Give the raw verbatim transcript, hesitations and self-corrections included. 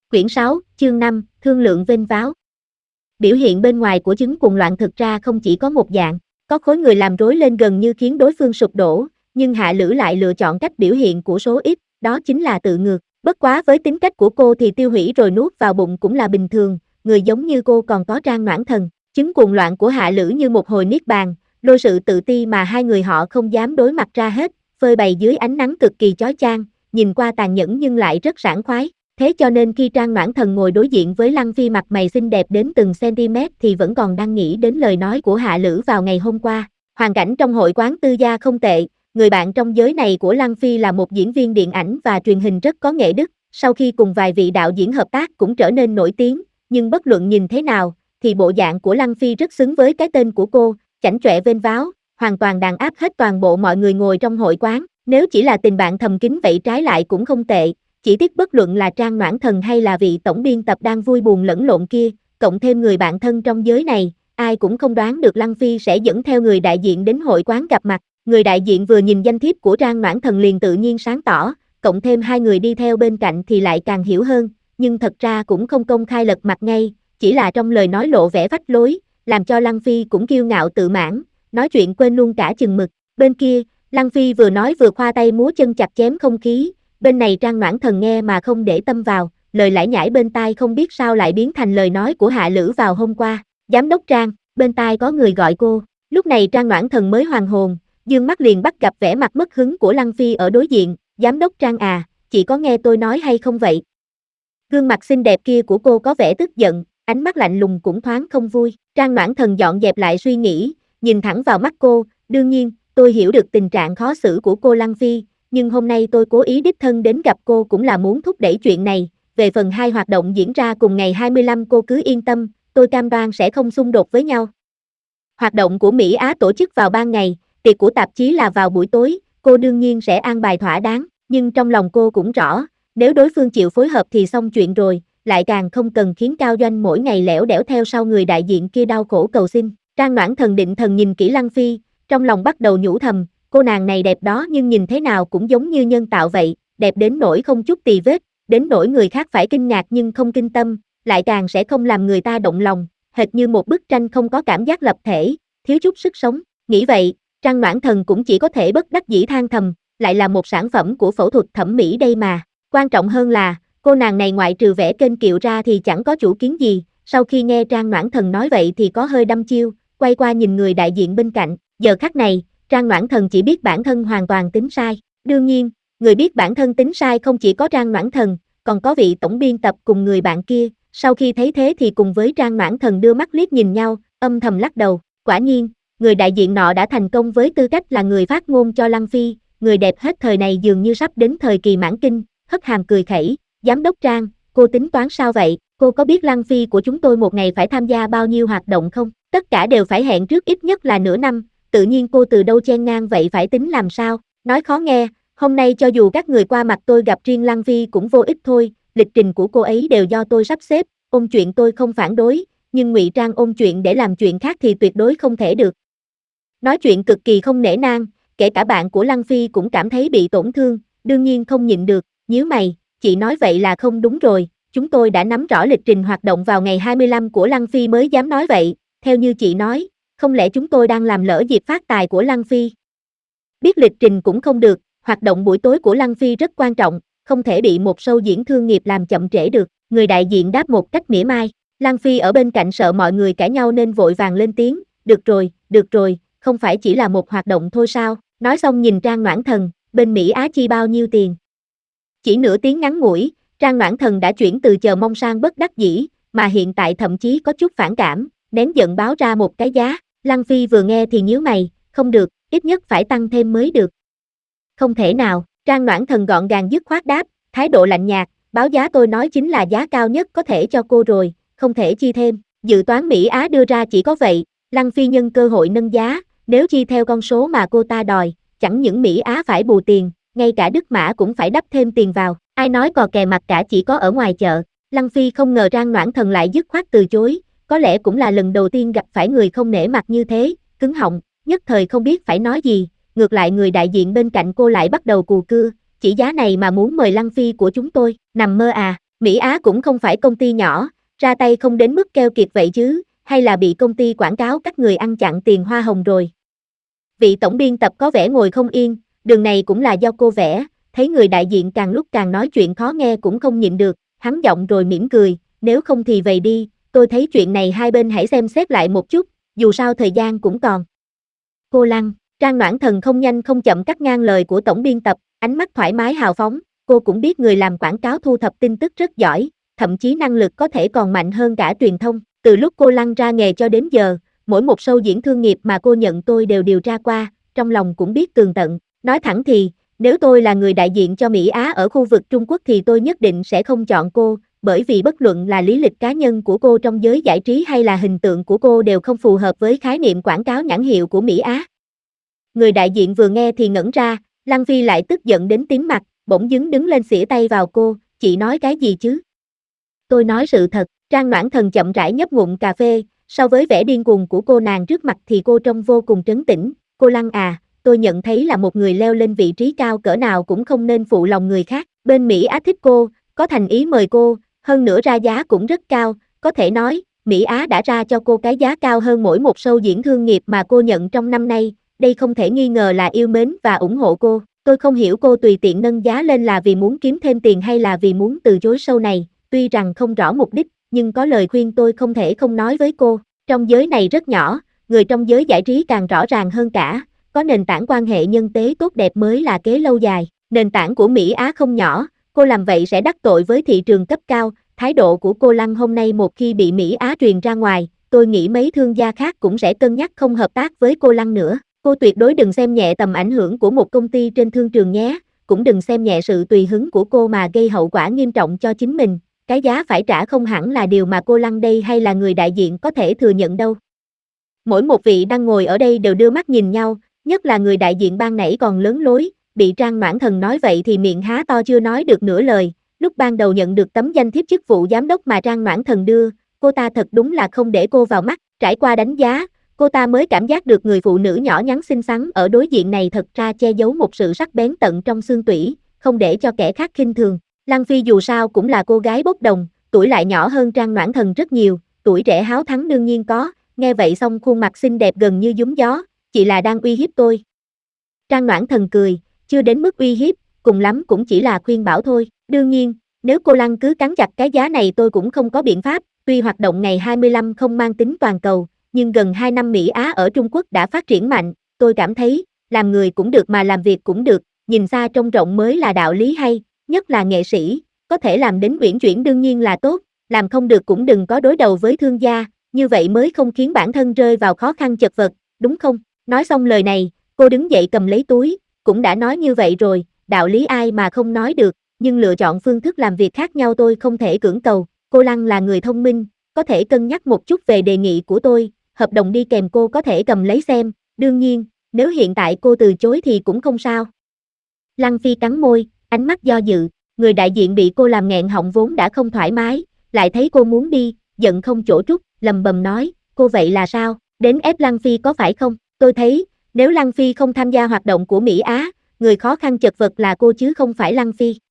Quyển sáu, chương năm, thương lượng vênh váo. Biểu hiện bên ngoài của chứng cuồng loạn thực ra không chỉ có một dạng, có khối người làm rối lên gần như khiến đối phương sụp đổ, nhưng Hạ Lữ lại lựa chọn cách biểu hiện của số ít, đó chính là tự ngược. Bất quá với tính cách của cô thì tiêu hủy rồi nuốt vào bụng cũng là bình thường, người giống như cô còn có Trang Noãn Thần. Chứng cuồng loạn của Hạ Lữ như một hồi niết bàn, lôi sự tự ti mà hai người họ không dám đối mặt ra hết, phơi bày dưới ánh nắng cực kỳ chói chang, nhìn qua tàn nhẫn nhưng lại rất sảng khoái. Thế cho nên khi Trang Noãn Thần ngồi đối diện với Lăng Phi mặt mày xinh đẹp đến từng cm thì vẫn còn đang nghĩ đến lời nói của Hạ Lữ vào ngày hôm qua. Hoàn cảnh trong hội quán Tư Gia không tệ, người bạn trong giới này của Lăng Phi là một diễn viên điện ảnh và truyền hình rất có nghệ đức, sau khi cùng vài vị đạo diễn hợp tác cũng trở nên nổi tiếng, nhưng bất luận nhìn thế nào, thì bộ dạng của Lăng Phi rất xứng với cái tên của cô, chảnh chọe vênh váo, hoàn toàn đàn áp hết toàn bộ mọi người ngồi trong hội quán, nếu chỉ là tình bạn thầm kín vậy trái lại cũng không tệ. Chỉ tiếc bất luận là Trang Noãn Thần hay là vị tổng biên tập đang vui buồn lẫn lộn kia, cộng thêm người bạn thân trong giới này, ai cũng không đoán được Lăng Phi sẽ dẫn theo người đại diện đến hội quán gặp mặt. Người đại diện vừa nhìn danh thiếp của Trang Noãn Thần liền tự nhiên sáng tỏ, cộng thêm hai người đi theo bên cạnh thì lại càng hiểu hơn, nhưng thật ra cũng không công khai lật mặt ngay, chỉ là trong lời nói lộ vẻ phách lối, làm cho Lăng Phi cũng kiêu ngạo tự mãn, nói chuyện quên luôn cả chừng mực. Bên kia, Lăng Phi vừa nói vừa khoa tay múa chân chặt chém không khí. Bên này Trang Noãn Thần nghe mà không để tâm vào, lời lải nhải bên tai không biết sao lại biến thành lời nói của Hạ Lữ vào hôm qua. Giám đốc Trang, bên tai có người gọi cô. Lúc này Trang Noãn Thần mới hoàn hồn, dương mắt liền bắt gặp vẻ mặt mất hứng của Lăng Phi ở đối diện. Giám đốc Trang à, chị có nghe tôi nói hay không vậy? Gương mặt xinh đẹp kia của cô có vẻ tức giận, ánh mắt lạnh lùng cũng thoáng không vui. Trang Noãn Thần dọn dẹp lại suy nghĩ, nhìn thẳng vào mắt cô. Đương nhiên, tôi hiểu được tình trạng khó xử của cô Lăng Phi, nhưng hôm nay tôi cố ý đích thân đến gặp cô cũng là muốn thúc đẩy chuyện này. Về phần hai hoạt động diễn ra cùng ngày hai mươi lăm cô cứ yên tâm, tôi cam đoan sẽ không xung đột với nhau. Hoạt động của Mỹ Á tổ chức vào ban ngày, tiệc của tạp chí là vào buổi tối, cô đương nhiên sẽ an bài thỏa đáng, nhưng trong lòng cô cũng rõ, nếu đối phương chịu phối hợp thì xong chuyện rồi, lại càng không cần khiến Cao Doanh mỗi ngày lẻo đẻo theo sau người đại diện kia đau khổ cầu xin. Trang Noãn Thần định thần nhìn kỹ Lăng Phi, trong lòng bắt đầu nhủ thầm, cô nàng này đẹp đó nhưng nhìn thế nào cũng giống như nhân tạo vậy, đẹp đến nỗi không chút tì vết, đến nỗi người khác phải kinh ngạc nhưng không kinh tâm, lại càng sẽ không làm người ta động lòng, hệt như một bức tranh không có cảm giác lập thể, thiếu chút sức sống. Nghĩ vậy, Trang Noãn Thần cũng chỉ có thể bất đắc dĩ than thầm, lại là một sản phẩm của phẫu thuật thẩm mỹ đây mà. Quan trọng hơn là, cô nàng này ngoại trừ vẻ kênh kiệu ra thì chẳng có chủ kiến gì. Sau khi nghe Trang Noãn Thần nói vậy thì có hơi đăm chiêu, quay qua nhìn người đại diện bên cạnh. Giờ khắc này, Trang Noãn Thần chỉ biết bản thân hoàn toàn tính sai. Đương nhiên, người biết bản thân tính sai không chỉ có Trang Noãn Thần, còn có vị tổng biên tập cùng người bạn kia. Sau khi thấy thế thì cùng với Trang Noãn Thần đưa mắt liếc nhìn nhau, âm thầm lắc đầu. Quả nhiên, người đại diện nọ đã thành công với tư cách là người phát ngôn cho Lăng Phi. Người đẹp hết thời này dường như sắp đến thời kỳ mãn kinh, hất hàm cười khẩy. Giám đốc Trang, cô tính toán sao vậy? Cô có biết Lăng Phi của chúng tôi một ngày phải tham gia bao nhiêu hoạt động không? Tất cả đều phải hẹn trước ít nhất là nửa năm. Tự nhiên cô từ đâu chen ngang vậy, phải tính làm sao? Nói khó nghe, hôm nay cho dù các người qua mặt tôi gặp riêng Lăng Phi cũng vô ích thôi, lịch trình của cô ấy đều do tôi sắp xếp, ôn chuyện tôi không phản đối, nhưng ngụy trang ôn chuyện để làm chuyện khác thì tuyệt đối không thể được. Nói chuyện cực kỳ không nể nang, kể cả bạn của Lăng Phi cũng cảm thấy bị tổn thương, đương nhiên không nhịn được, nhíu mày, chị nói vậy là không đúng rồi, chúng tôi đã nắm rõ lịch trình hoạt động vào ngày hai mươi lăm của Lăng Phi mới dám nói vậy, theo như chị nói. Không lẽ chúng tôi đang làm lỡ dịp phát tài của Lăng Phi? Biết lịch trình cũng không được, hoạt động buổi tối của Lăng Phi rất quan trọng, không thể bị một show diễn thương nghiệp làm chậm trễ được. Người đại diện đáp một cách mỉa mai. Lăng Phi ở bên cạnh sợ mọi người cãi nhau nên vội vàng lên tiếng. Được rồi, được rồi, không phải chỉ là một hoạt động thôi sao? Nói xong nhìn Trang Noãn Thần, bên Mỹ Á chi bao nhiêu tiền? Chỉ nửa tiếng ngắn ngủi, Trang Noãn Thần đã chuyển từ chờ mong sang bất đắc dĩ, mà hiện tại thậm chí có chút phản cảm, nén giận báo ra một cái giá. Lăng Phi vừa nghe thì nhíu mày, không được, ít nhất phải tăng thêm mới được. Không thể nào, Trang Noãn Thần gọn gàng dứt khoát đáp, thái độ lạnh nhạt, báo giá tôi nói chính là giá cao nhất có thể cho cô rồi, không thể chi thêm. Dự toán Mỹ Á đưa ra chỉ có vậy, Lăng Phi nhân cơ hội nâng giá, nếu chi theo con số mà cô ta đòi, chẳng những Mỹ Á phải bù tiền, ngay cả Đức Mã cũng phải đắp thêm tiền vào, ai nói cò kè mặt cả chỉ có ở ngoài chợ. Lăng Phi không ngờ Trang Noãn Thần lại dứt khoát từ chối. Có lẽ cũng là lần đầu tiên gặp phải người không nể mặt như thế, cứng họng, nhất thời không biết phải nói gì, ngược lại người đại diện bên cạnh cô lại bắt đầu cù cưa, chỉ giá này mà muốn mời Lăng Phi của chúng tôi, nằm mơ à, Mỹ Á cũng không phải công ty nhỏ, ra tay không đến mức keo kiệt vậy chứ, hay là bị công ty quảng cáo các người ăn chặn tiền hoa hồng rồi. Vị tổng biên tập có vẻ ngồi không yên, đường này cũng là do cô vẽ, thấy người đại diện càng lúc càng nói chuyện khó nghe cũng không nhịn được, hắn giọng rồi mỉm cười, nếu không thì vậy đi, tôi thấy chuyện này hai bên hãy xem xét lại một chút, dù sao thời gian cũng còn. Cô Lăng, Trang Noãn Thần không nhanh không chậm cắt ngang lời của tổng biên tập, ánh mắt thoải mái hào phóng, cô cũng biết người làm quảng cáo thu thập tin tức rất giỏi, thậm chí năng lực có thể còn mạnh hơn cả truyền thông, từ lúc cô Lăng ra nghề cho đến giờ, mỗi một show diễn thương nghiệp mà cô nhận tôi đều điều tra qua, trong lòng cũng biết tường tận, nói thẳng thì, nếu tôi là người đại diện cho Mỹ Á ở khu vực Trung Quốc thì tôi nhất định sẽ không chọn cô, bởi vì bất luận là lý lịch cá nhân của cô trong giới giải trí hay là hình tượng của cô đều không phù hợp với khái niệm quảng cáo nhãn hiệu của Mỹ Á. Người đại diện vừa nghe thì ngẩn ra, Lăng Phi lại tức giận đến tím mặt, bỗng dưng đứng lên xỉa tay vào cô, chị nói cái gì chứ? Tôi nói sự thật, Trang Noãn Thần chậm rãi nhấp ngụm cà phê, so với vẻ điên cuồng của cô nàng trước mặt thì cô trông vô cùng trấn tĩnh, cô Lăng à, tôi nhận thấy là một người leo lên vị trí cao cỡ nào cũng không nên phụ lòng người khác, bên Mỹ Á thích cô, có thành ý mời cô, hơn nữa ra giá cũng rất cao, có thể nói, Mỹ Á đã ra cho cô cái giá cao hơn mỗi một show diễn thương nghiệp mà cô nhận trong năm nay, đây không thể nghi ngờ là yêu mến và ủng hộ cô, tôi không hiểu cô tùy tiện nâng giá lên là vì muốn kiếm thêm tiền hay là vì muốn từ chối show này, tuy rằng không rõ mục đích, nhưng có lời khuyên tôi không thể không nói với cô, trong giới này rất nhỏ, người trong giới giải trí càng rõ ràng hơn cả, có nền tảng quan hệ nhân tế tốt đẹp mới là kế lâu dài, nền tảng của Mỹ Á không nhỏ, cô làm vậy sẽ đắc tội với thị trường cấp cao, thái độ của cô Lăng hôm nay một khi bị Mỹ Á truyền ra ngoài, tôi nghĩ mấy thương gia khác cũng sẽ cân nhắc không hợp tác với cô Lăng nữa, cô tuyệt đối đừng xem nhẹ tầm ảnh hưởng của một công ty trên thương trường nhé, cũng đừng xem nhẹ sự tùy hứng của cô mà gây hậu quả nghiêm trọng cho chính mình, cái giá phải trả không hẳn là điều mà cô Lăng đây hay là người đại diện có thể thừa nhận đâu. Mỗi một vị đang ngồi ở đây đều đưa mắt nhìn nhau, nhất là người đại diện ban nãy còn lớn lối, bị Trang Noãn Thần nói vậy thì miệng há to chưa nói được nửa lời, lúc ban đầu nhận được tấm danh thiếp chức vụ giám đốc mà Trang Noãn Thần đưa, cô ta thật đúng là không để cô vào mắt, trải qua đánh giá, cô ta mới cảm giác được người phụ nữ nhỏ nhắn xinh xắn ở đối diện này thật ra che giấu một sự sắc bén tận trong xương tủy, không để cho kẻ khác khinh thường. Lăng Phi dù sao cũng là cô gái bốc đồng, tuổi lại nhỏ hơn Trang Noãn Thần rất nhiều, tuổi trẻ háo thắng đương nhiên có, nghe vậy xong khuôn mặt xinh đẹp gần như giúng gió, chị là đang uy hiếp tôi. Trang Noãn Thần cười, chưa đến mức uy hiếp, cùng lắm cũng chỉ là khuyên bảo thôi, đương nhiên, nếu cô Lăng cứ cắn chặt cái giá này tôi cũng không có biện pháp, tuy hoạt động ngày hai mươi lăm không mang tính toàn cầu, nhưng gần hai năm Mỹ Á ở Trung Quốc đã phát triển mạnh, tôi cảm thấy, làm người cũng được mà làm việc cũng được, nhìn xa trông rộng mới là đạo lý hay, nhất là nghệ sĩ, có thể làm đến uyển chuyển đương nhiên là tốt, làm không được cũng đừng có đối đầu với thương gia, như vậy mới không khiến bản thân rơi vào khó khăn chật vật, đúng không? Nói xong lời này, cô đứng dậy cầm lấy túi, cũng đã nói như vậy rồi, đạo lý ai mà không nói được, nhưng lựa chọn phương thức làm việc khác nhau tôi không thể cưỡng cầu, cô Lăng là người thông minh, có thể cân nhắc một chút về đề nghị của tôi, hợp đồng đi kèm cô có thể cầm lấy xem, đương nhiên, nếu hiện tại cô từ chối thì cũng không sao. Lăng Phi cắn môi, ánh mắt do dự, người đại diện bị cô làm nghẹn họng vốn đã không thoải mái, lại thấy cô muốn đi, giận không chỗ trút, lầm bầm nói, cô vậy là sao, đến ép Lăng Phi có phải không, tôi thấy, nếu Lăng Phi không tham gia hoạt động của Mỹ Á, người khó khăn chật vật là cô chứ không phải Lăng Phi.